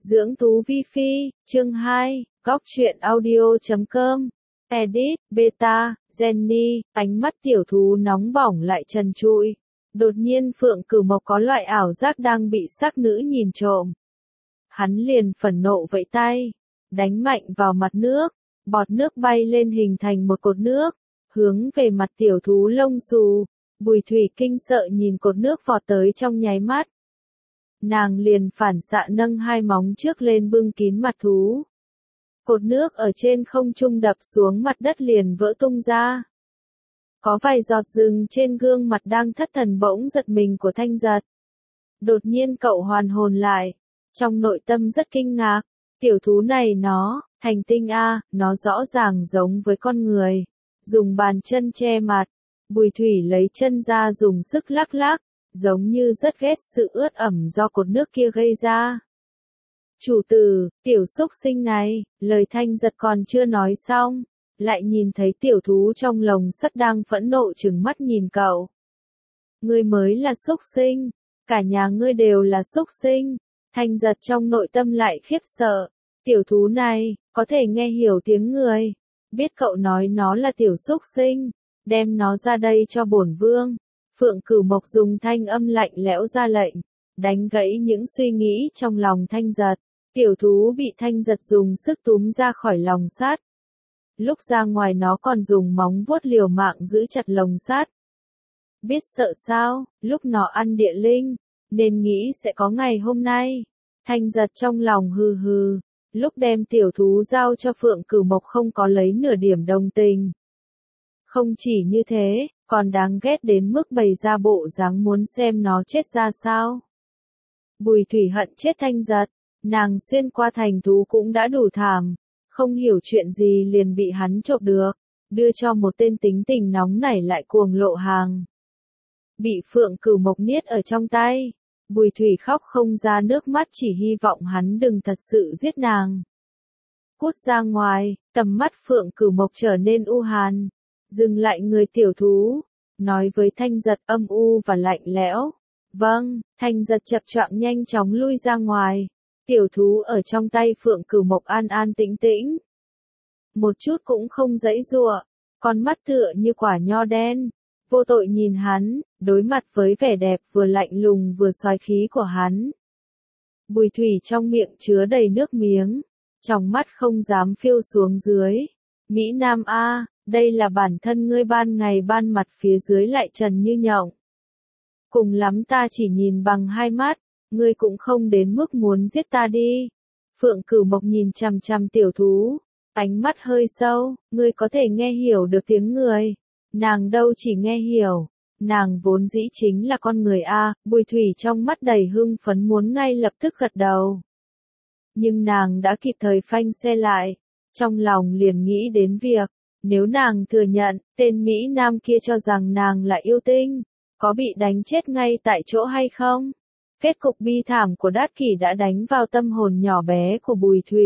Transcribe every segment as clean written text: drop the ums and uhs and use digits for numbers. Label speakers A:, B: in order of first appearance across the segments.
A: Dưỡng thú vi phi, chương 2, góc truyện audio.com, edit, beta, Jenny, ánh mắt tiểu thú nóng bỏng lại trần trụi. Đột nhiên Phượng Cửu Mộc có loại ảo giác đang bị sắc nữ nhìn trộm. Hắn liền phẫn nộ vẫy tay, đánh mạnh vào mặt nước, bọt nước bay lên hình thành một cột nước, hướng về mặt tiểu thú lông xù. Bùi Thủy kinh sợ nhìn cột nước vọt tới trong nháy mắt. Nàng liền phản xạ nâng hai móng trước lên bưng kín mặt thú. Cột nước ở trên không trung đập xuống mặt đất liền vỡ tung ra. Có vài giọt rừng trên gương mặt đang thất thần bỗng giật mình của Thanh Giật. Đột nhiên cậu hoàn hồn lại, trong nội tâm rất kinh ngạc, tiểu thú này nó, thành tinh a, nó rõ ràng giống với con người. Dùng bàn chân che mặt, Bùi Thủy lấy chân ra dùng sức lắc lắc, giống như rất ghét sự ướt ẩm do cột nước kia gây ra. Chủ tử, tiểu xúc sinh này, lời Thanh Giật còn chưa nói xong, lại nhìn thấy tiểu thú trong lồng sắt đang phẫn nộ trừng mắt nhìn cậu. Ngươi mới là xúc sinh, cả nhà ngươi đều là xúc sinh. Thanh Giật trong nội tâm lại khiếp sợ, tiểu thú này, có thể nghe hiểu tiếng người, biết cậu nói nó là tiểu xúc sinh, đem nó ra đây cho bổn vương. Phượng Cửu Mộc dùng thanh âm lạnh lẽo ra lệnh, đánh gãy những suy nghĩ trong lòng Thanh Giật. Tiểu thú bị Thanh Giật dùng sức túm ra khỏi lồng sắt. Lúc ra ngoài nó còn dùng móng vuốt liều mạng giữ chặt lồng sắt. Biết sợ sao, lúc nó ăn địa linh, nên nghĩ sẽ có ngày hôm nay. Thanh Giật trong lòng hừ hừ, lúc đem tiểu thú giao cho Phượng Cửu Mộc không có lấy nửa điểm đồng tình. Không chỉ như thế, còn đáng ghét đến mức bày ra bộ dáng muốn xem nó chết ra sao. Bùi Thủy hận chết Thanh Giật, nàng xuyên qua thành thú cũng đã đủ thảm, không hiểu chuyện gì liền bị hắn trộm được, đưa cho một tên tính tình nóng nảy lại cuồng lộ hàng. Bị Phượng Cửu Mộc niết ở trong tay, Bùi Thủy khóc không ra nước mắt, chỉ hy vọng hắn đừng thật sự giết nàng. Cút ra ngoài, tầm mắt Phượng Cửu Mộc trở nên u hàn, dừng lại người tiểu thú, nói với Thanh Giật âm u và lạnh lẽo. Vâng, Thanh Giật chập choạng nhanh chóng lui ra ngoài. Tiểu thú ở trong tay Phượng Cửu Mộc an an tĩnh tĩnh. Một chút cũng không giãy giụa, con mắt tựa như quả nho đen, vô tội nhìn hắn, đối mặt với vẻ đẹp vừa lạnh lùng vừa xoáy khí của hắn. Bùi Thủy trong miệng chứa đầy nước miếng, trong mắt không dám phiêu xuống dưới. Mỹ Nam a, đây là bản thân ngươi ban ngày ban mặt, phía dưới lại trần như nhộng. Cùng lắm ta chỉ nhìn bằng hai mắt, ngươi cũng không đến mức muốn giết ta đi. Phượng Cửu Mộc nhìn chằm chằm tiểu thú, ánh mắt hơi sâu, ngươi có thể nghe hiểu được tiếng người. Nàng đâu chỉ nghe hiểu, nàng vốn dĩ chính là con người a. Bùi Thủy trong mắt đầy hưng phấn muốn ngay lập tức gật đầu. Nhưng nàng đã kịp thời phanh xe lại, trong lòng liền nghĩ đến việc, nếu nàng thừa nhận, tên Mỹ Nam kia cho rằng nàng là yêu tinh, có bị đánh chết ngay tại chỗ hay không? Kết cục bi thảm của Đát Kỷ đã đánh vào tâm hồn nhỏ bé của Bùi Thủy.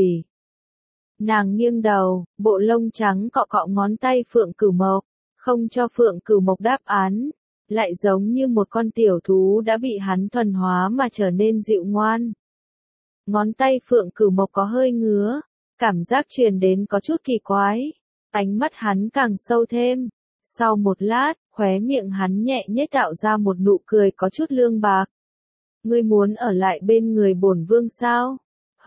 A: Nàng nghiêng đầu, bộ lông trắng cọ cọ ngón tay Phượng Cửu Mộc, không cho Phượng Cửu Mộc đáp án, lại giống như một con tiểu thú đã bị hắn thuần hóa mà trở nên dịu ngoan. Ngón tay Phượng Cửu Mộc có hơi ngứa, cảm giác truyền đến có chút kỳ quái, ánh mắt hắn càng sâu thêm. Sau một lát, khóe miệng hắn nhẹ nhếch tạo ra một nụ cười có chút lương bạc. Ngươi muốn ở lại bên người bổn vương sao?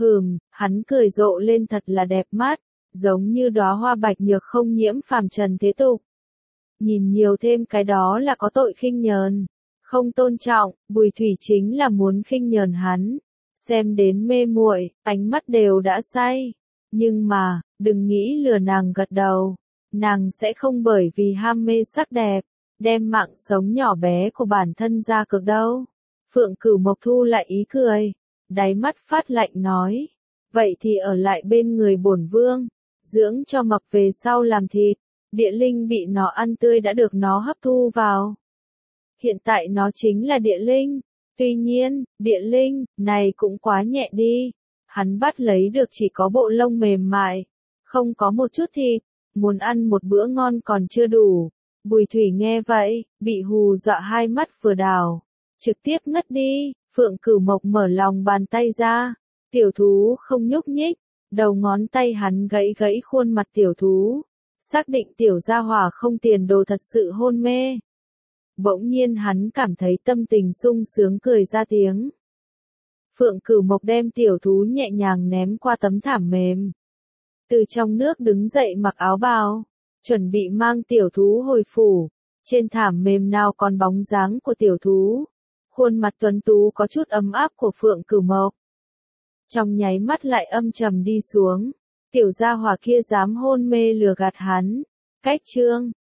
A: Hắn cười rộ lên thật là đẹp mắt, giống như đóa hoa bạch nhược không nhiễm phàm trần thế tục. Nhìn nhiều thêm cái đó là có tội khinh nhờn, không tôn trọng. Bùi Thủy chính là muốn khinh nhờn hắn, xem đến mê muội, ánh mắt đều đã say. Nhưng mà, đừng nghĩ lừa nàng gật đầu, nàng sẽ không bởi vì ham mê sắc đẹp, đem mạng sống nhỏ bé của bản thân ra cược đâu. Phượng Cửu Mộc thu lại ý cười, đáy mắt phát lạnh nói, vậy thì ở lại bên người bổn vương, dưỡng cho mập về sau làm thịt. Địa linh bị nó ăn tươi đã được nó hấp thu vào. Hiện tại nó chính là địa linh, tuy nhiên, địa linh này cũng quá nhẹ đi. Hắn bắt lấy được chỉ có bộ lông mềm mại, không có một chút thịt, muốn ăn một bữa ngon còn chưa đủ. Bùi Thủy nghe vậy, bị hù dọa hai mắt vừa đảo, trực tiếp ngất đi. Phượng Cửu Mộc mở lòng bàn tay ra, Tiểu thú không nhúc nhích, đầu ngón tay hắn gãy gãy khuôn mặt tiểu thú, xác định tiểu gia hỏa không tiền đồ thật sự hôn mê. Bỗng nhiên hắn cảm thấy tâm tình sung sướng cười ra tiếng. Phượng Cửu Mộc đem tiểu thú nhẹ nhàng ném qua tấm thảm mềm. Từ trong nước đứng dậy mặc áo bào, chuẩn bị mang tiểu thú hồi phủ. Trên thảm mềm nào còn bóng dáng của tiểu thú. Khuôn mặt tuấn tú có chút ấm áp của Phượng Cửu Mộc. Trong nháy mắt lại âm trầm đi xuống. Tiểu gia hỏa kia dám hôn mê lừa gạt hắn. Cách chương